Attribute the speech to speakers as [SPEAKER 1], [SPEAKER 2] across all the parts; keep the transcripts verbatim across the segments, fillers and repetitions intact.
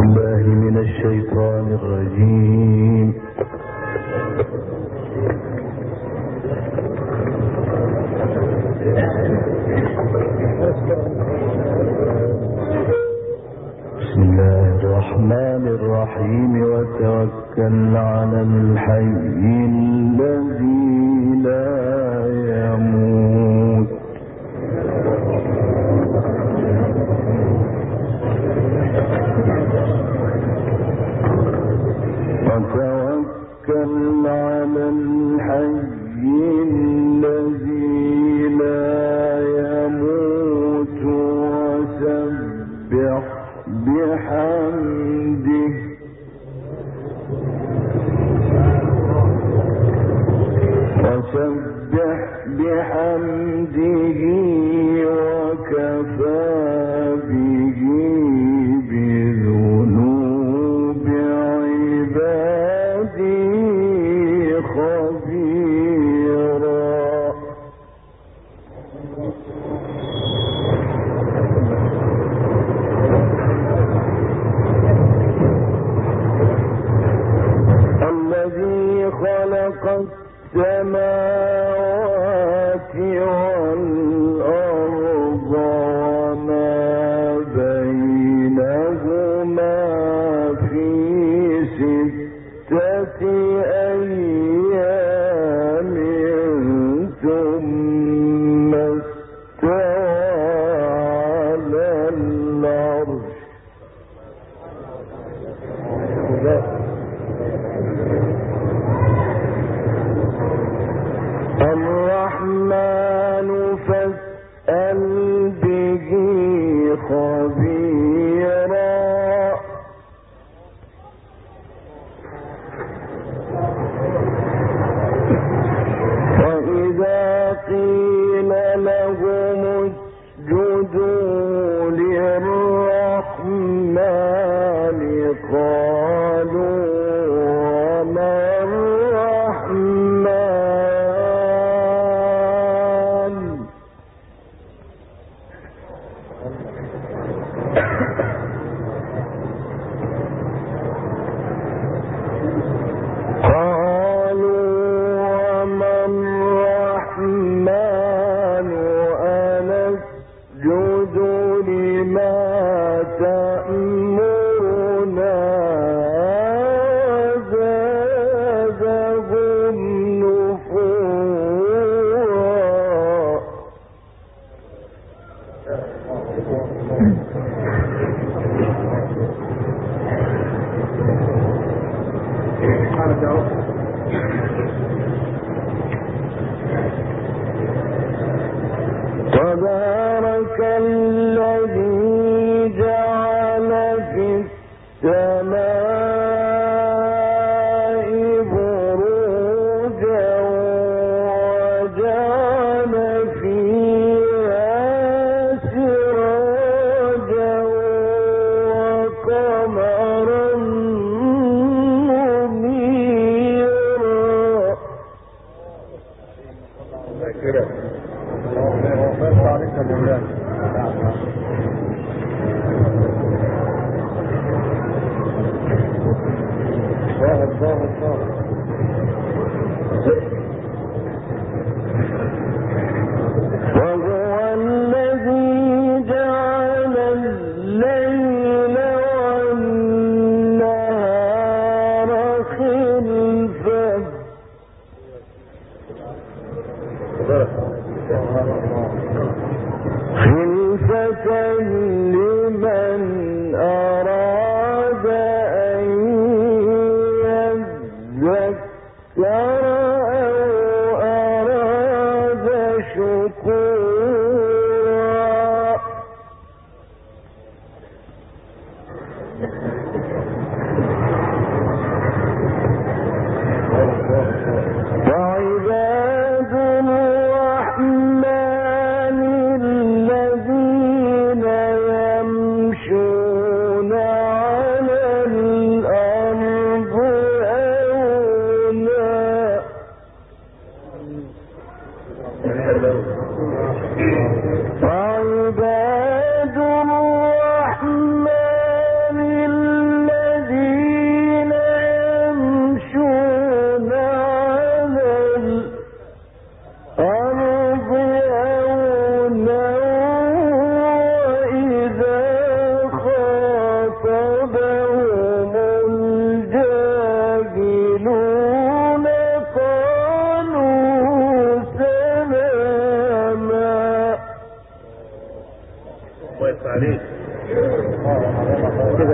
[SPEAKER 1] بالله من الشيطان الرجيم. بسم الله الرحمن الرحيم. وتوكل على الحي الذي لا يموت وتوكل على الحي الذي لا يموت وسبح بحمده وسبح بحمده وكفى به بذنوب عباده خبيرا. الذي خلق السماوات والأرض وما بينهما في ستة أيام ثم استوى على العرش. الرحمن فاسأل به خبيرا. وإذا قيل لهم اسجدوا للرحمن قالوا وما الرحمن قالوا وما الرحمن أنسجد لما تأمرنا وزادهم نفورا. تبارك الذي جعل في السماء بروجا وجعل فيها سراجا وقمرا منيرا. وهو الذي جعل الليل والنهار خلفة خلفة لمن أراد أن يذكر أو أراد شكورا. وعباد الرحمن الذين يمشون على الأرض هونا. وعباد الرحمن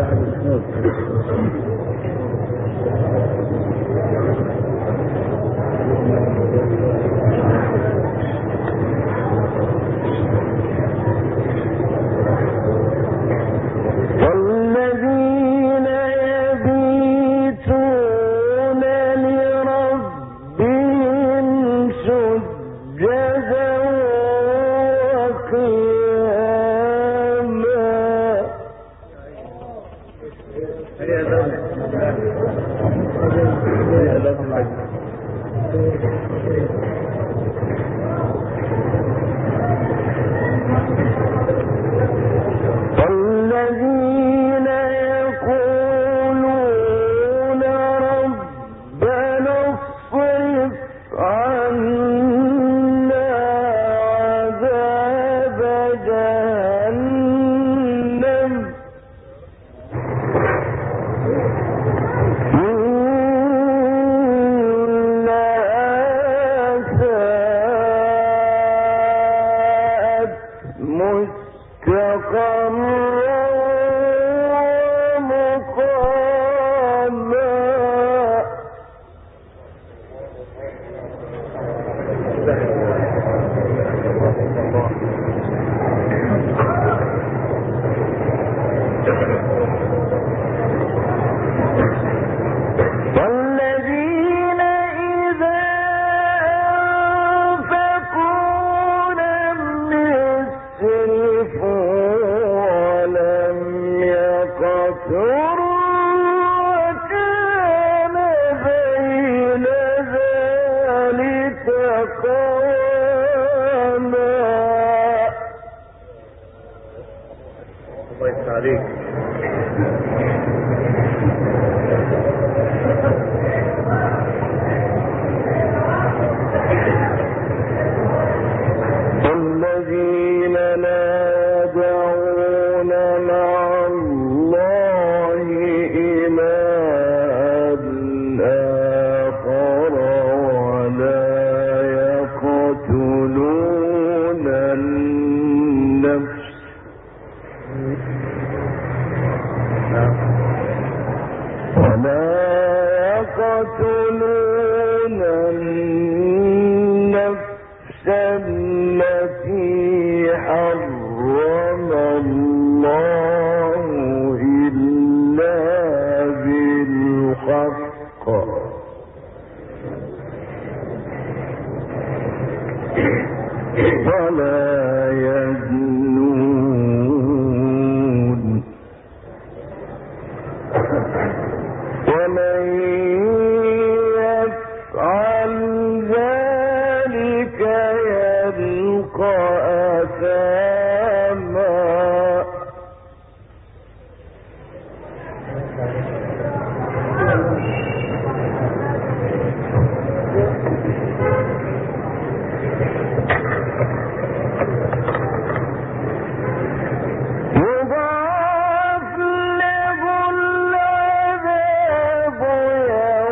[SPEAKER 1] يضاعف له العذاب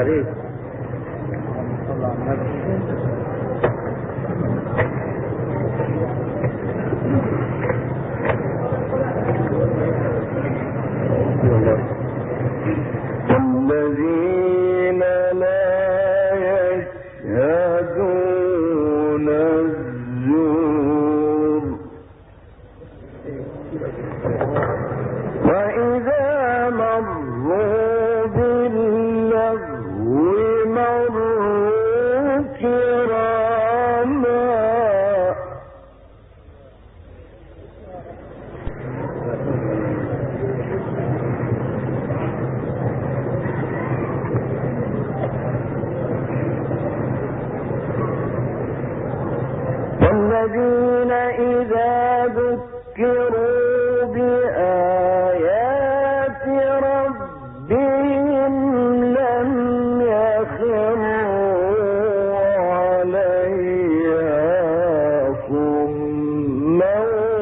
[SPEAKER 2] عليك.
[SPEAKER 1] الذين لا يشهدون الزور وإذا مروا باللغو مروا كراما والذين إذا ذكروا بآيات ربهم لم يخروا عليها صما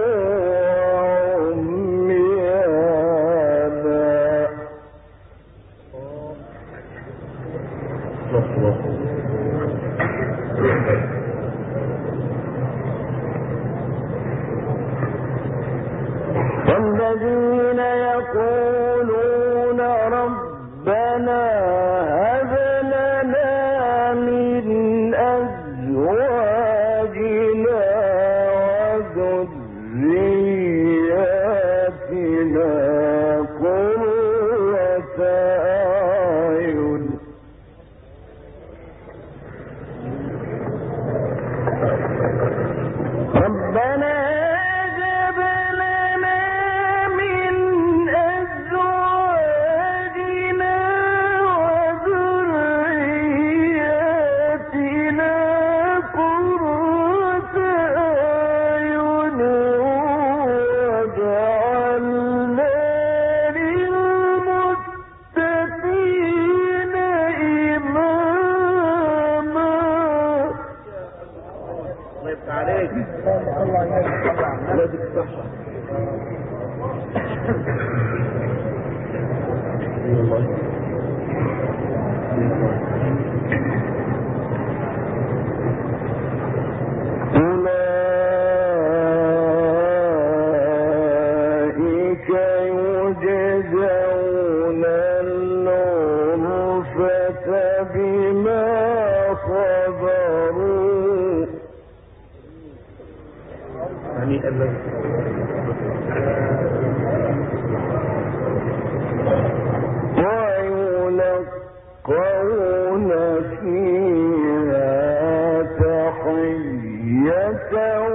[SPEAKER 1] وعميانا والذين يقولون ربنا هب لنا من أزواجنا وذرياتنا قرة أعين ربنا أولئك يجزون الغرفة بما صبروا ويلقون فيها تحية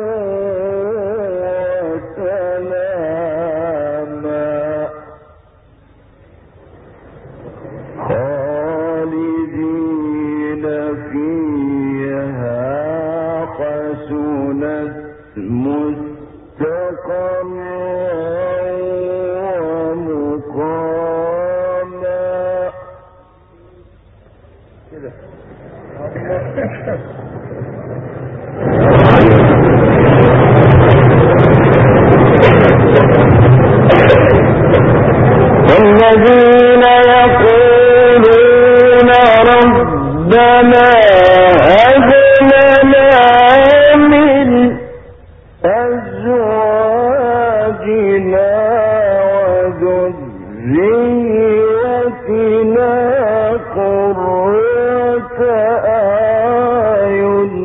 [SPEAKER 1] وسلاما خالدين فيها حسنت مستقرا ومقاما والذين يقولون ربنا هب لنا من أزواجنا وذريتنا قرة أعين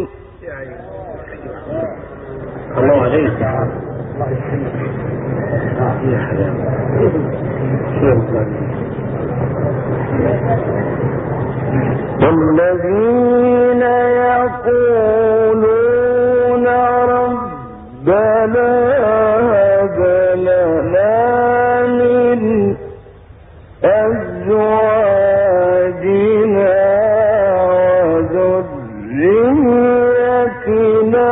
[SPEAKER 2] الله عليك. يا حلال
[SPEAKER 1] والذين يقولون ربنا هب لنا من أزواجنا وذريتنا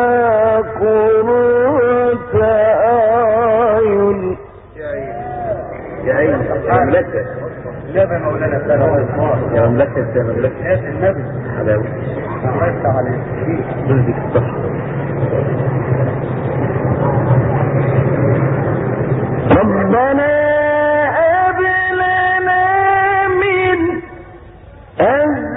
[SPEAKER 1] قرة أعين
[SPEAKER 2] يا عين يا مملكة
[SPEAKER 3] لا يا مولانا
[SPEAKER 2] يا مملكة يا مملكة
[SPEAKER 3] يا النبي
[SPEAKER 2] حلاوة
[SPEAKER 3] الله يفتح عليك
[SPEAKER 2] رزقك الصحة.
[SPEAKER 1] ربنا هب لنا من أزواجنا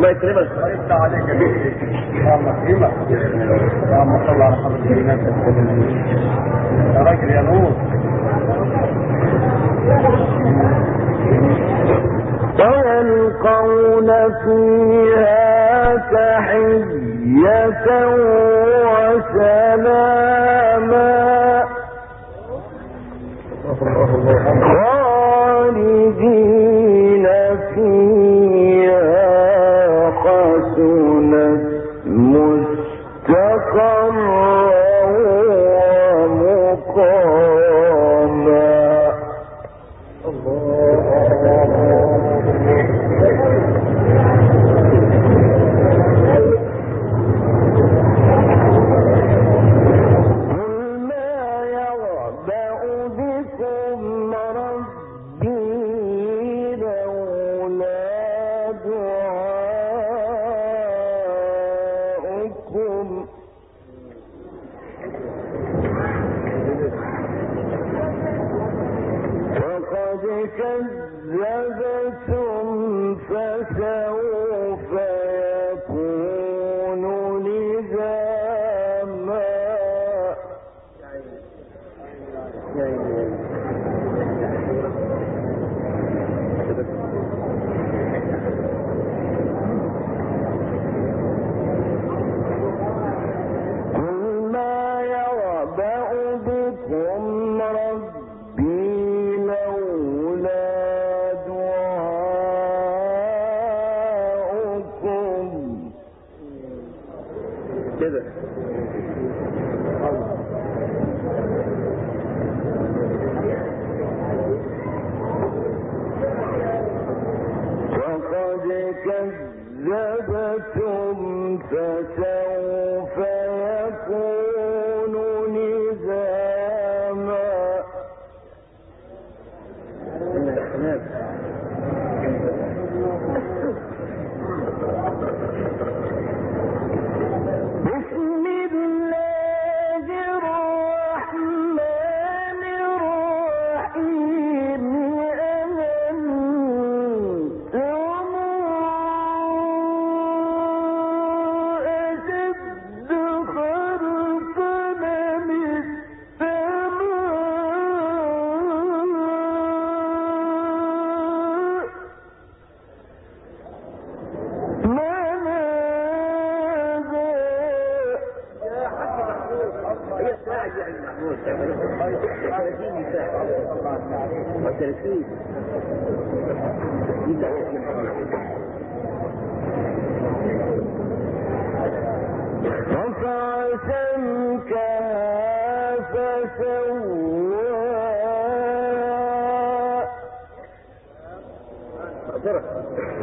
[SPEAKER 2] الله يكرمك.
[SPEAKER 3] الله يفتح عليك يا بنتي. اللهم اكرمك. اللهم صل على حضرة النبي. يا راجل يا نور.
[SPEAKER 1] ويلقون فيها تحية وسلاما خالدين فيها حسنت مستقرا ومقاما. كذبتم فسوف يكون لزاما. قل ما يعبأ بكم ربي لولا
[SPEAKER 2] كده.
[SPEAKER 1] وقد كذبتم فسوف يكون لزاما. بسم الله الرحمن الرحيم. أنتم أشد خلقا من رفع سمكها فسواها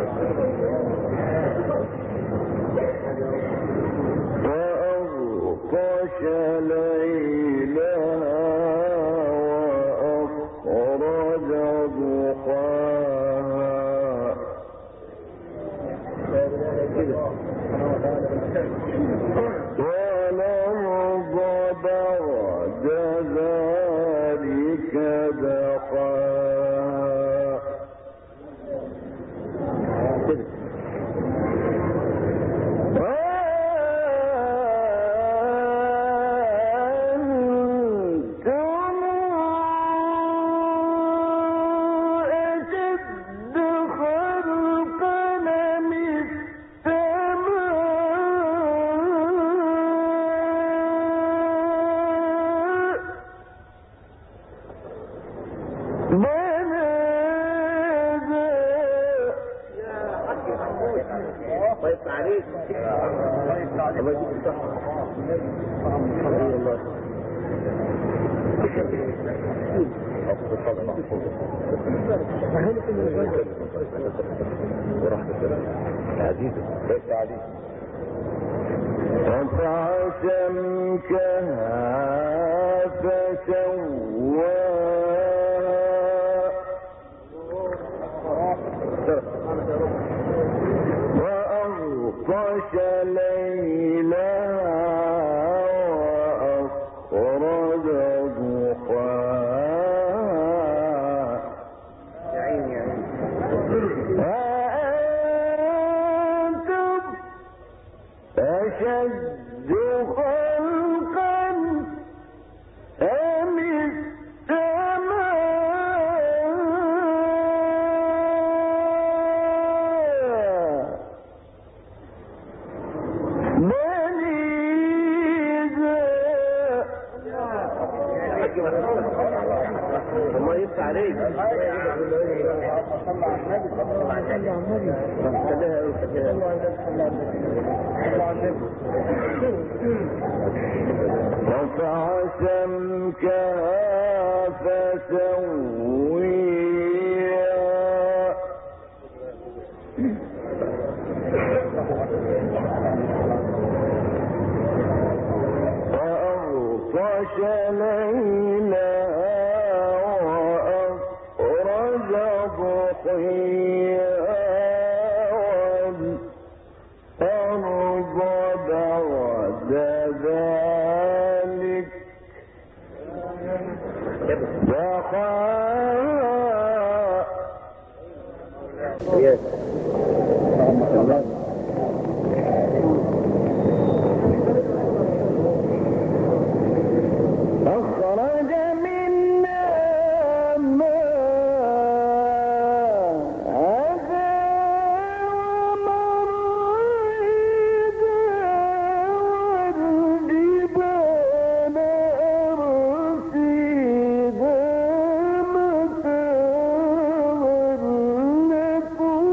[SPEAKER 1] وأغطش ليلها وأخرج ضحاها. والأرض بعد ذلك دحاها.
[SPEAKER 2] طيب عليك. الله يديك الصحة. الله. ورحمة الله. عزيزي. ليس عليك.
[SPEAKER 1] رفع سمكها فسواها وأغطش ليلها وأخرج ضحاها.
[SPEAKER 2] يا عيني يا عيني.
[SPEAKER 1] أأنتم
[SPEAKER 2] الله يفتح عليك.
[SPEAKER 3] صلى على النبي صلى الله عليه وسلم.
[SPEAKER 2] خليها ايه خليها
[SPEAKER 1] رفع سمكها فسويها وأغطش ليلها وأخرج ضحيها والأرض بعد ذلك دحاها أخرج منها ماءها ومرعاها والجبال أرسيها متاعا لكم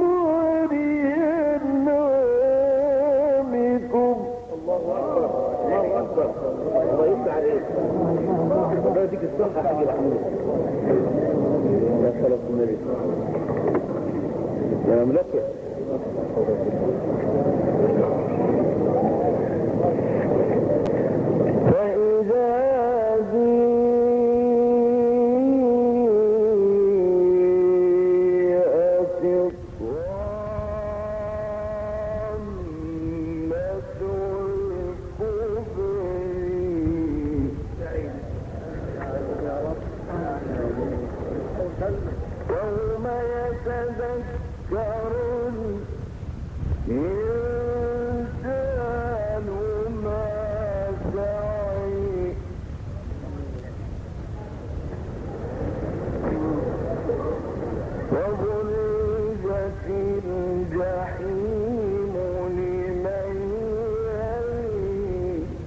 [SPEAKER 1] ولأنعامكم.
[SPEAKER 2] الله اكبر. الله يفتح عليك. الله يديك الصحه يا حاج محمود. يا صلاه النبي يا مملكه.
[SPEAKER 1] فإذا جاءت الطامة يوم يتذكر الإنسان ما سعي وبرزت الجحيم لمن يريد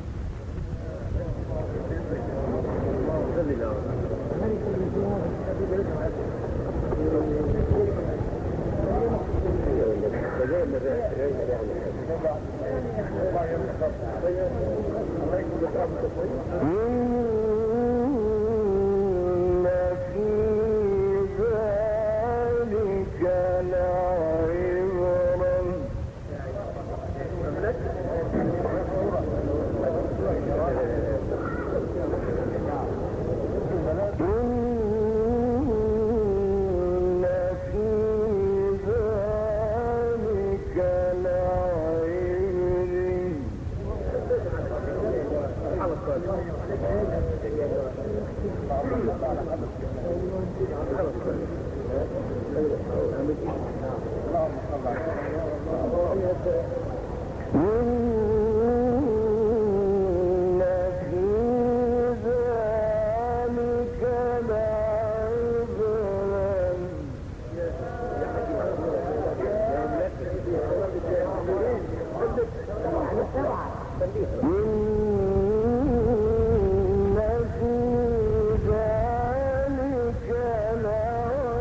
[SPEAKER 1] إن في ذلك لعبرا إن في ذلك إن في ذلك لعبرا إن في ذلك لعبرا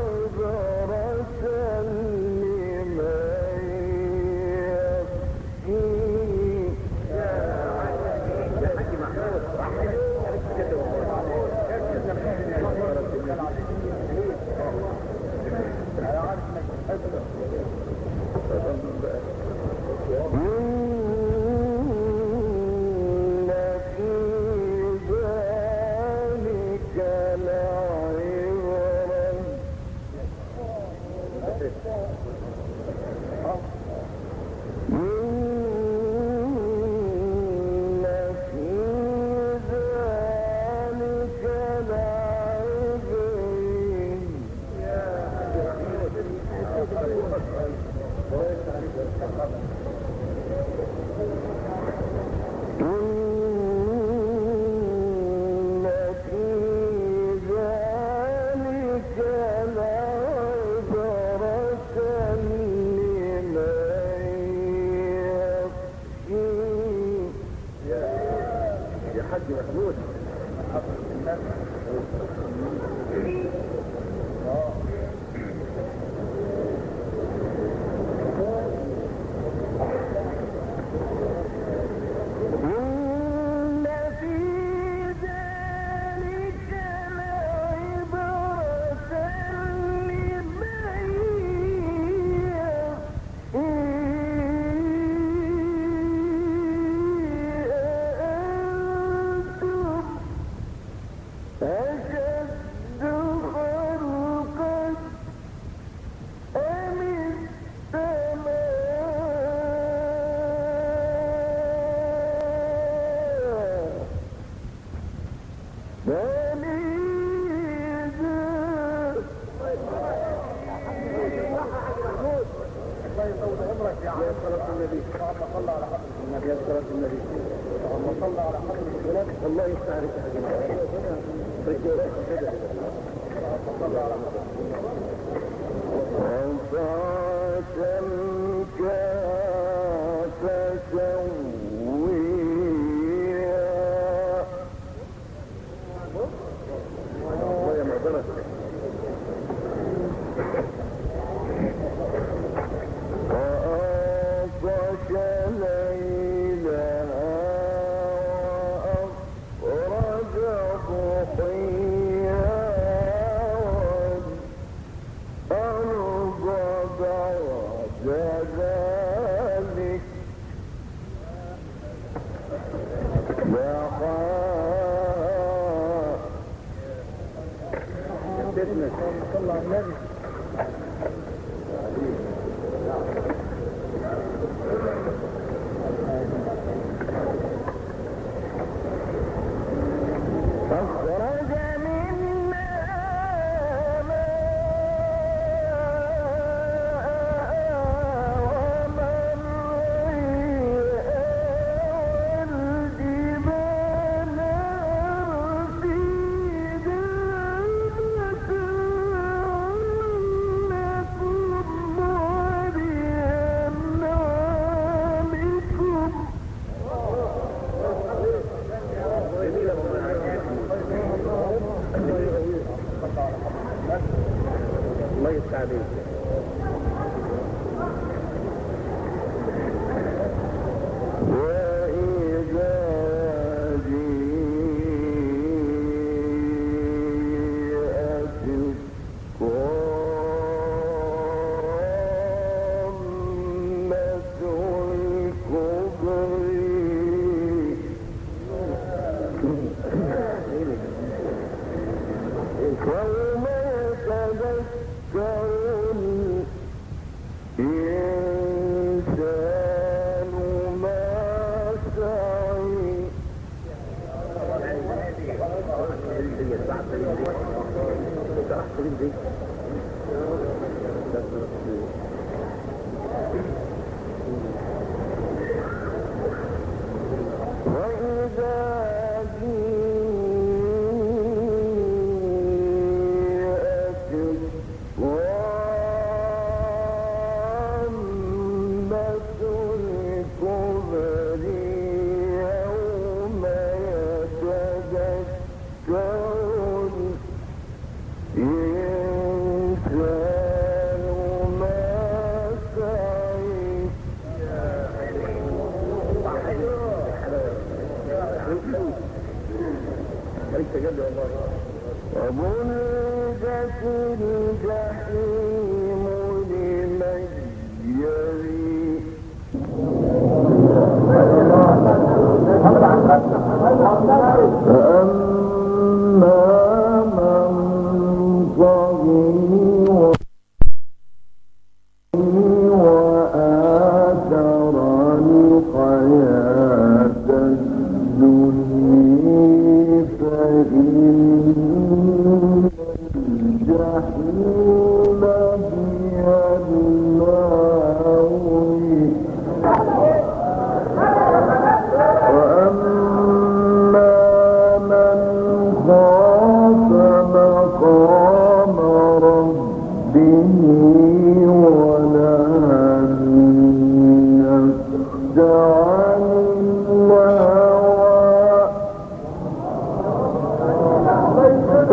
[SPEAKER 1] Thank you.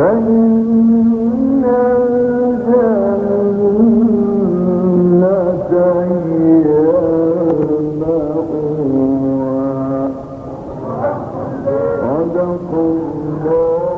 [SPEAKER 1] صدق الله